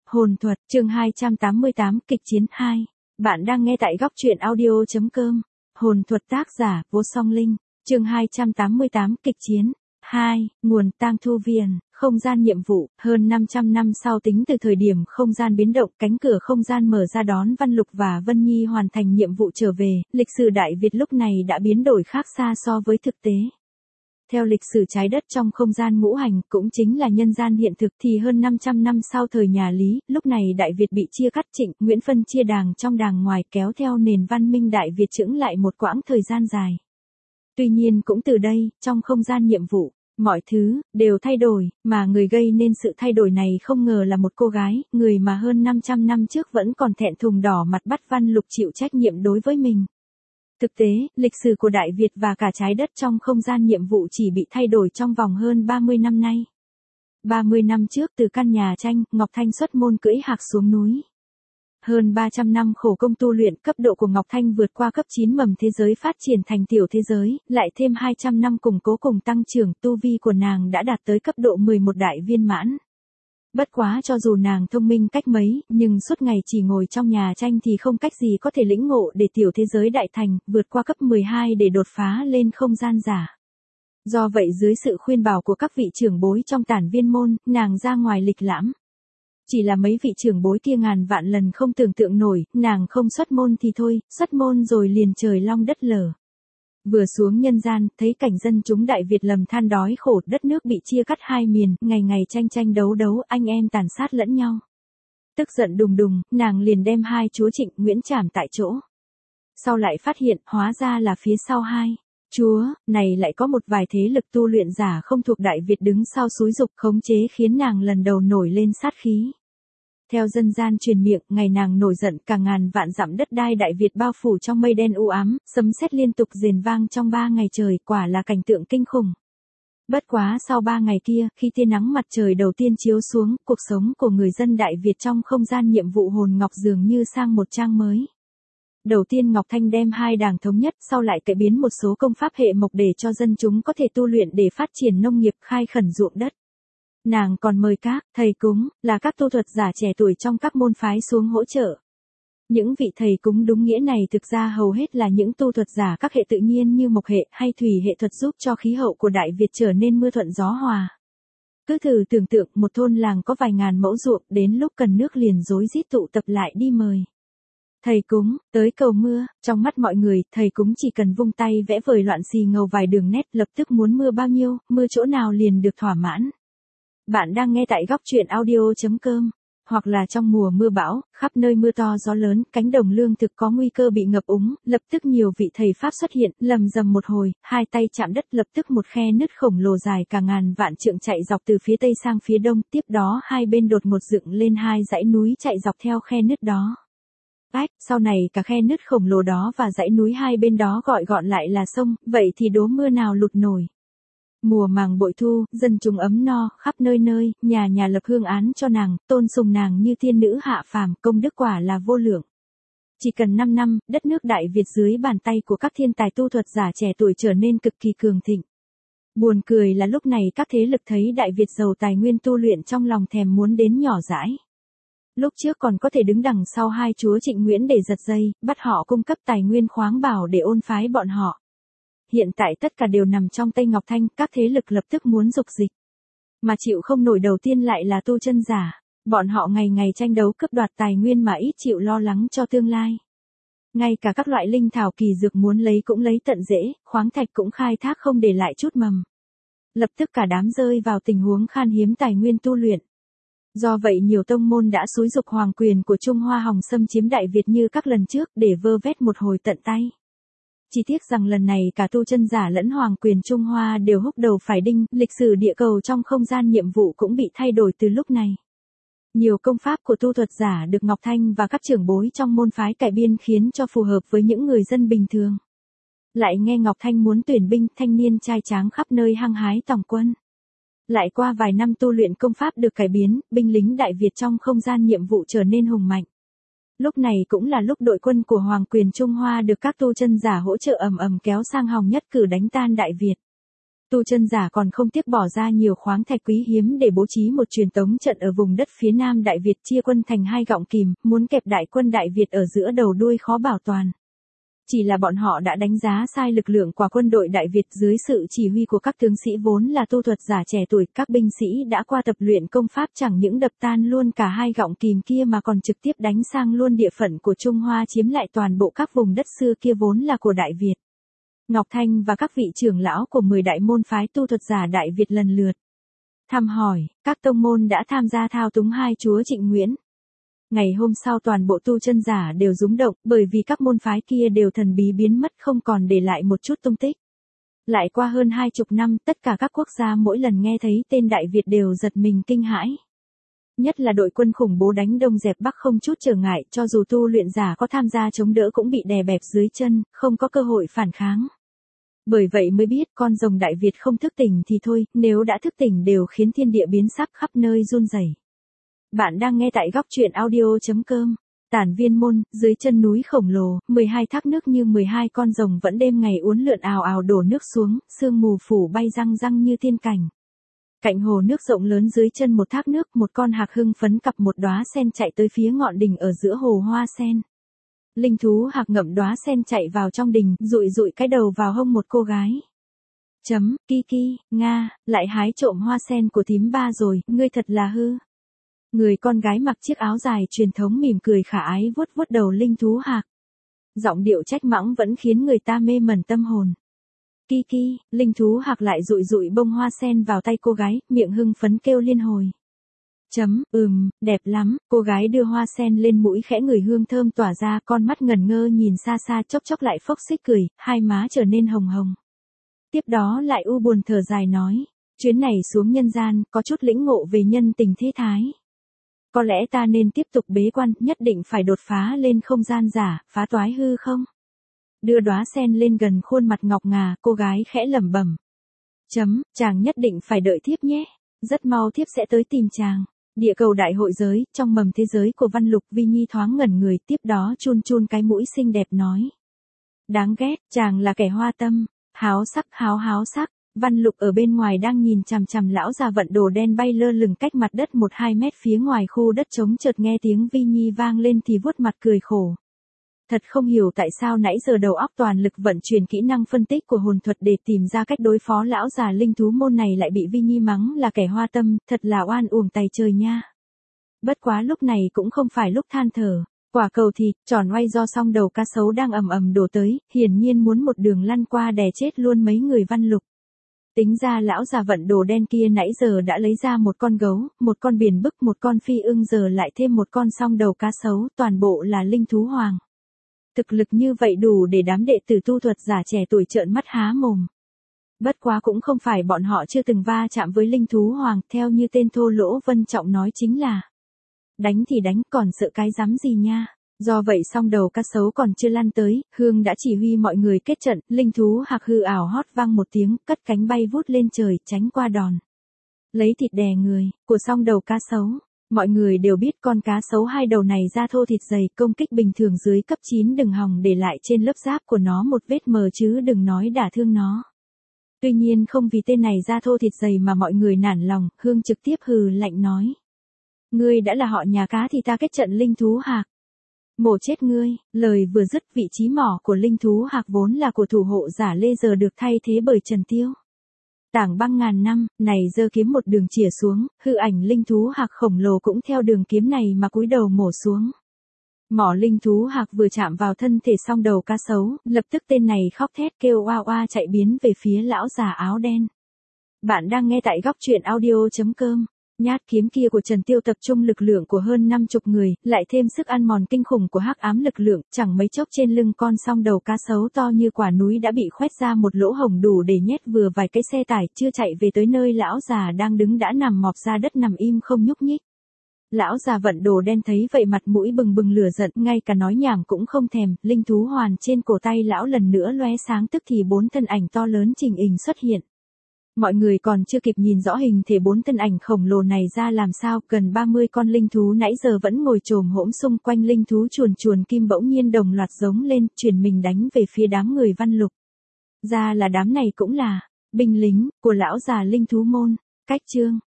Hồn thuật, chương 288, kịch chiến 2. Bạn đang nghe tại góc truyện audio.com. Hồn thuật tác giả, Vô Song Linh, chương 288, kịch chiến 2. Nguồn Tang Thu Viền, không gian nhiệm vụ, hơn 500 năm sau tính từ thời điểm không gian biến động, cánh cửa không gian mở ra đón Văn Lục và Vân Nhi hoàn thành nhiệm vụ trở về, lịch sử Đại Việt lúc này đã biến đổi khác xa so với thực tế. Theo lịch sử trái đất trong không gian ngũ hành, cũng chính là nhân gian hiện thực, thì hơn 500 năm sau thời nhà Lý, lúc này Đại Việt bị chia cắt, Trịnh, Nguyễn phân chia đàng trong đàng ngoài, kéo theo nền văn minh Đại Việt chững lại một quãng thời gian dài. Tuy nhiên cũng từ đây, trong không gian nhiệm vụ, mọi thứ đều thay đổi, mà người gây nên sự thay đổi này không ngờ là một cô gái, người mà hơn 500 năm trước vẫn còn thẹn thùng đỏ mặt bắt Văn Lục chịu trách nhiệm đối với mình. Thực tế, lịch sử của Đại Việt và cả trái đất trong không gian nhiệm vụ chỉ bị thay đổi trong vòng hơn 30 năm nay. 30 năm trước, từ căn nhà tranh, Ngọc Thanh xuất môn cưỡi hạc xuống núi. Hơn 300 năm khổ công tu luyện, cấp độ của Ngọc Thanh vượt qua cấp 9 mầm thế giới phát triển thành tiểu thế giới, lại thêm 200 năm củng cố cùng tăng trưởng, tu vi của nàng đã đạt tới cấp độ 11 đại viên mãn. Bất quá cho dù nàng thông minh cách mấy, nhưng suốt ngày chỉ ngồi trong nhà tranh thì không cách gì có thể lĩnh ngộ để tiểu thế giới đại thành, vượt qua cấp 12 để đột phá lên không gian giả. Do vậy dưới sự khuyên bảo của các vị trưởng bối trong Tản Viên môn, nàng ra ngoài lịch lãm. Chỉ là mấy vị trưởng bối kia ngàn vạn lần không tưởng tượng nổi, nàng không xuất môn thì thôi, xuất môn rồi liền trời long đất lở. Vừa xuống nhân gian, thấy cảnh dân chúng Đại Việt lầm than đói khổ, đất nước bị chia cắt hai miền, ngày ngày tranh tranh đấu đấu, anh em tàn sát lẫn nhau. Tức giận đùng đùng, nàng liền đem hai chúa Trịnh, Nguyễn trảm tại chỗ. Sau lại phát hiện, hóa ra là phía sau hai chúa này lại có một vài thế lực tu luyện giả không thuộc Đại Việt đứng sau xúi dục khống chế, khiến nàng lần đầu nổi lên sát khí. Theo dân gian truyền miệng, ngày nàng nổi giận, cả ngàn vạn dặm đất đai Đại Việt bao phủ trong mây đen u ám, sấm sét liên tục rền vang trong 3 ngày trời, quả là cảnh tượng kinh khủng. Bất quá sau 3 ngày kia, khi tia nắng mặt trời đầu tiên chiếu xuống, cuộc sống của người dân Đại Việt trong không gian nhiệm vụ hồn ngọc dường như sang một trang mới. Đầu tiên Ngọc Thanh đem hai đảng thống nhất, sau lại cải biến một số công pháp hệ mộc để cho dân chúng có thể tu luyện để phát triển nông nghiệp, khai khẩn ruộng đất. Nàng còn mời các thầy cúng, là các tu thuật giả trẻ tuổi trong các môn phái xuống hỗ trợ. Những vị thầy cúng đúng nghĩa này thực ra hầu hết là những tu thuật giả các hệ tự nhiên như mộc hệ hay thủy hệ thuật, giúp cho khí hậu của Đại Việt trở nên mưa thuận gió hòa. Cứ thử tưởng tượng, một thôn làng có vài ngàn mẫu ruộng, đến lúc cần nước liền rối rít tụ tập lại đi mời thầy cúng tới cầu mưa. Trong mắt mọi người, thầy cúng chỉ cần vung tay vẽ vời loạn xì ngầu vài đường nét, lập tức muốn mưa bao nhiêu, mưa chỗ nào liền được thỏa mãn. Bạn đang nghe tại góc truyện audio.com. Hoặc là trong mùa mưa bão, khắp nơi mưa to gió lớn, cánh đồng lương thực có nguy cơ bị ngập úng, lập tức nhiều vị thầy pháp xuất hiện, lầm rầm một hồi, hai tay chạm đất, lập tức một khe nứt khổng lồ dài cả ngàn vạn trượng chạy dọc từ phía tây sang phía đông, tiếp đó hai bên đột ngột dựng lên hai dãy núi chạy dọc theo khe nứt đó. Sau này cả khe nứt khổng lồ đó và dãy núi hai bên đó gọi gọn lại là sông, vậy thì đố mưa nào lụt nổi. Mùa màng bội thu, dân chúng ấm no, khắp nơi nơi, nhà nhà lập hương án cho nàng, tôn sùng nàng như thiên nữ hạ phàm, công đức quả là vô lượng. Chỉ cần 5 năm, đất nước Đại Việt dưới bàn tay của các thiên tài tu thuật giả trẻ tuổi trở nên cực kỳ cường thịnh. Buồn cười là lúc này các thế lực thấy Đại Việt giàu tài nguyên tu luyện trong lòng thèm muốn đến nhỏ dãi. Lúc trước còn có thể đứng đằng sau hai chúa Trịnh Nguyễn để giật dây, bắt họ cung cấp tài nguyên khoáng bảo để ôn phái bọn họ. Hiện tại tất cả đều nằm trong tay Ngọc Thanh, các thế lực lập tức muốn dục dịch. Mà chịu không nổi đầu tiên lại là tu chân giả. Bọn họ ngày ngày tranh đấu cướp đoạt tài nguyên mà ít chịu lo lắng cho tương lai. Ngay cả các loại linh thảo kỳ dược muốn lấy cũng lấy tận rễ, khoáng thạch cũng khai thác không để lại chút mầm. Lập tức cả đám rơi vào tình huống khan hiếm tài nguyên tu luyện. Do vậy nhiều tông môn đã xúi giục hoàng quyền của Trung Hoa Hồng xâm chiếm Đại Việt như các lần trước để vơ vét một hồi tận tay. Chỉ tiếc rằng lần này cả tu chân giả lẫn hoàng quyền Trung Hoa đều húc đầu phải đinh, lịch sử địa cầu trong không gian nhiệm vụ cũng bị thay đổi từ lúc này. Nhiều công pháp của tu thuật giả được Ngọc Thanh và các trưởng bối trong môn phái cải biên khiến cho phù hợp với những người dân bình thường. Lại nghe Ngọc Thanh muốn tuyển binh, thanh niên trai tráng khắp nơi hăng hái tòng quân. Lại qua vài năm tu luyện công pháp được cải biến, binh lính Đại Việt trong không gian nhiệm vụ trở nên hùng mạnh. Lúc này cũng là lúc đội quân của Hoàng quyền Trung Hoa được các tu chân giả hỗ trợ ầm ầm kéo sang Hồng Nhất Cử đánh tan Đại Việt. Tu chân giả còn không tiếc bỏ ra nhiều khoáng thạch quý hiếm để bố trí một truyền tống trận ở vùng đất phía nam Đại Việt, chia quân thành hai gọng kìm, muốn kẹp đại quân Đại Việt ở giữa đầu đuôi khó bảo toàn. Chỉ là bọn họ đã đánh giá sai lực lượng của quân đội Đại Việt. Dưới sự chỉ huy của các tướng sĩ vốn là tu thuật giả trẻ tuổi, các binh sĩ đã qua tập luyện công pháp chẳng những đập tan luôn cả hai gọng kìm kia mà còn trực tiếp đánh sang luôn địa phận của Trung Hoa, chiếm lại toàn bộ các vùng đất xưa kia vốn là của Đại Việt. Ngọc Thanh và các vị trưởng lão của 10 đại môn phái tu thuật giả Đại Việt lần lượt thăm hỏi, các tông môn đã tham gia thao túng hai chúa Trịnh Nguyễn. Ngày hôm sau toàn bộ tu chân giả đều rúng động, bởi vì các môn phái kia đều thần bí biến mất, không còn để lại một chút tung tích. Lại qua hơn 20 năm, tất cả các quốc gia mỗi lần nghe thấy tên Đại Việt đều giật mình kinh hãi. Nhất là đội quân khủng bố đánh đông dẹp bắc không chút trở ngại, cho dù tu luyện giả có tham gia chống đỡ cũng bị đè bẹp dưới chân, không có cơ hội phản kháng. Bởi vậy mới biết con rồng Đại Việt không thức tỉnh thì thôi, nếu đã thức tỉnh đều khiến thiên địa biến sắc, khắp nơi run rẩy. Bạn đang nghe tại góc truyện audio.com. Tản Viên Môn, dưới chân núi khổng lồ, 12 thác nước như 12 con rồng vẫn đêm ngày uốn lượn ào ào đổ nước xuống, sương mù phủ bay răng răng như tiên cảnh. Cạnh hồ nước rộng lớn dưới chân một thác nước, một con hạc hưng phấn cặp một đóa sen chạy tới phía ngọn đỉnh ở giữa hồ hoa sen. Linh thú hạc ngậm đóa sen chạy vào trong đình, dụi dụi cái đầu vào hông một cô gái. Kiki, Nga, lại hái trộm hoa sen của thím ba rồi, ngươi thật là hư. Người con gái mặc chiếc áo dài truyền thống mỉm cười khả ái vuốt vuốt đầu linh thú hạc. Giọng điệu trách mắng vẫn khiến người ta mê mẩn tâm hồn. Kiki, linh thú hạc lại dụi dụi bông hoa sen vào tay cô gái, miệng hưng phấn kêu liên hồi. Đẹp lắm, cô gái đưa hoa sen lên mũi khẽ ngửi hương thơm tỏa ra, con mắt ngẩn ngơ nhìn xa xa, chốc chốc lại phốc xích cười, hai má trở nên hồng hồng. Tiếp đó lại u buồn thở dài nói, chuyến này xuống nhân gian, có chút lĩnh ngộ về nhân tình thế thái. Có lẽ ta nên tiếp tục bế quan, nhất định phải đột phá lên không gian giả, phá toái hư không? Đưa đóa sen lên gần khuôn mặt ngọc ngà, cô gái khẽ lẩm bẩm. Chàng nhất định phải đợi thiếp nhé. Rất mau thiếp sẽ tới tìm chàng. Địa cầu đại hội giới, trong mầm thế giới của Văn Lục, Vi Nhi thoáng ngẩn người, tiếp đó chun chun cái mũi xinh đẹp nói. Đáng ghét, chàng là kẻ hoa tâm, háo sắc. Văn Lục ở bên ngoài đang nhìn chằm chằm lão già vận đồ đen bay lơ lửng cách mặt đất 1-2 mét phía ngoài khu đất trống, chợt nghe tiếng Vi Nhi vang lên thì vuốt mặt cười khổ. Thật không hiểu tại sao nãy giờ đầu óc toàn lực vận chuyển kỹ năng phân tích của hồn thuật để tìm ra cách đối phó lão già linh thú môn này lại bị Vi Nhi mắng là kẻ hoa tâm, thật là oan uổng tày trời nha. Bất quá lúc này cũng không phải lúc than thở. Quả cầu thịt tròn oay do song đầu cá sấu đang ầm ầm đổ tới, hiển nhiên muốn một đường lăn qua đè chết luôn mấy người Văn Lục. Tính ra lão già vận đồ đen kia nãy giờ đã lấy ra một con gấu, một con biển bức, một con phi ưng, giờ lại thêm một con song đầu cá sấu, toàn bộ là linh thú hoàng. Thực lực như vậy đủ để đám đệ tử tu thuật giả trẻ tuổi trợn mắt há mồm. Bất quá cũng không phải bọn họ chưa từng va chạm với linh thú hoàng, theo như tên thô lỗ Vân Trọng nói chính là đánh thì đánh, còn sợ cái rắm gì nha. Do vậy song đầu cá sấu còn chưa lăn tới, Hương đã chỉ huy mọi người kết trận, linh thú hạc hư ảo hót vang một tiếng, cất cánh bay vút lên trời, tránh qua đòn. Lấy thịt đè người, của song đầu cá sấu. Mọi người đều biết con cá sấu hai đầu này da thô thịt dày, công kích bình thường dưới cấp 9 đừng hòng để lại trên lớp giáp của nó một vết mờ chứ đừng nói đả thương nó. Tuy nhiên không vì tên này da thô thịt dày mà mọi người nản lòng, Hương trực tiếp hừ lạnh nói. Ngươi đã là họ nhà cá thì ta kết trận linh thú hạc. Mổ chết ngươi, lời vừa dứt vị trí mỏ của linh thú hạc vốn là của thủ hộ giả Lê giờ được thay thế bởi Trần Tiêu. Tảng băng ngàn năm, này giơ kiếm một đường chỉa xuống, hư ảnh linh thú hạc khổng lồ cũng theo đường kiếm này mà cúi đầu mổ xuống. Mỏ linh thú hạc vừa chạm vào thân thể song đầu cá sấu, lập tức tên này khóc thét kêu oa oa chạy biến về phía lão già áo đen. Bạn đang nghe tại góc truyện audio.com. Nhát kiếm kia của Trần Tiêu tập trung lực lượng của hơn 50 người, lại thêm sức ăn mòn kinh khủng của hắc ám lực lượng, chẳng mấy chốc trên lưng con song đầu cá sấu to như quả núi đã bị khoét ra một lỗ hổng đủ để nhét vừa vài cái xe tải, chưa chạy về tới nơi lão già đang đứng đã nằm mọp ra đất nằm im không nhúc nhích. Lão già vận đồ đen thấy vậy mặt mũi bừng bừng lửa giận, ngay cả nói nhảm cũng không thèm, linh thú hoàn trên cổ tay lão lần nữa lóe sáng, tức thì 4 thân ảnh to lớn chỉnh hình xuất hiện. Mọi người còn chưa kịp nhìn rõ hình thể 4 thân ảnh khổng lồ này ra làm sao, gần 30 con linh thú nãy giờ vẫn ngồi chồm hổm xung quanh linh thú chuồn kim bỗng nhiên đồng loạt giống lên, chuyển mình đánh về phía đám người Văn Lục. Ra là đám này cũng là Binh lính của lão già linh thú môn. Cách chương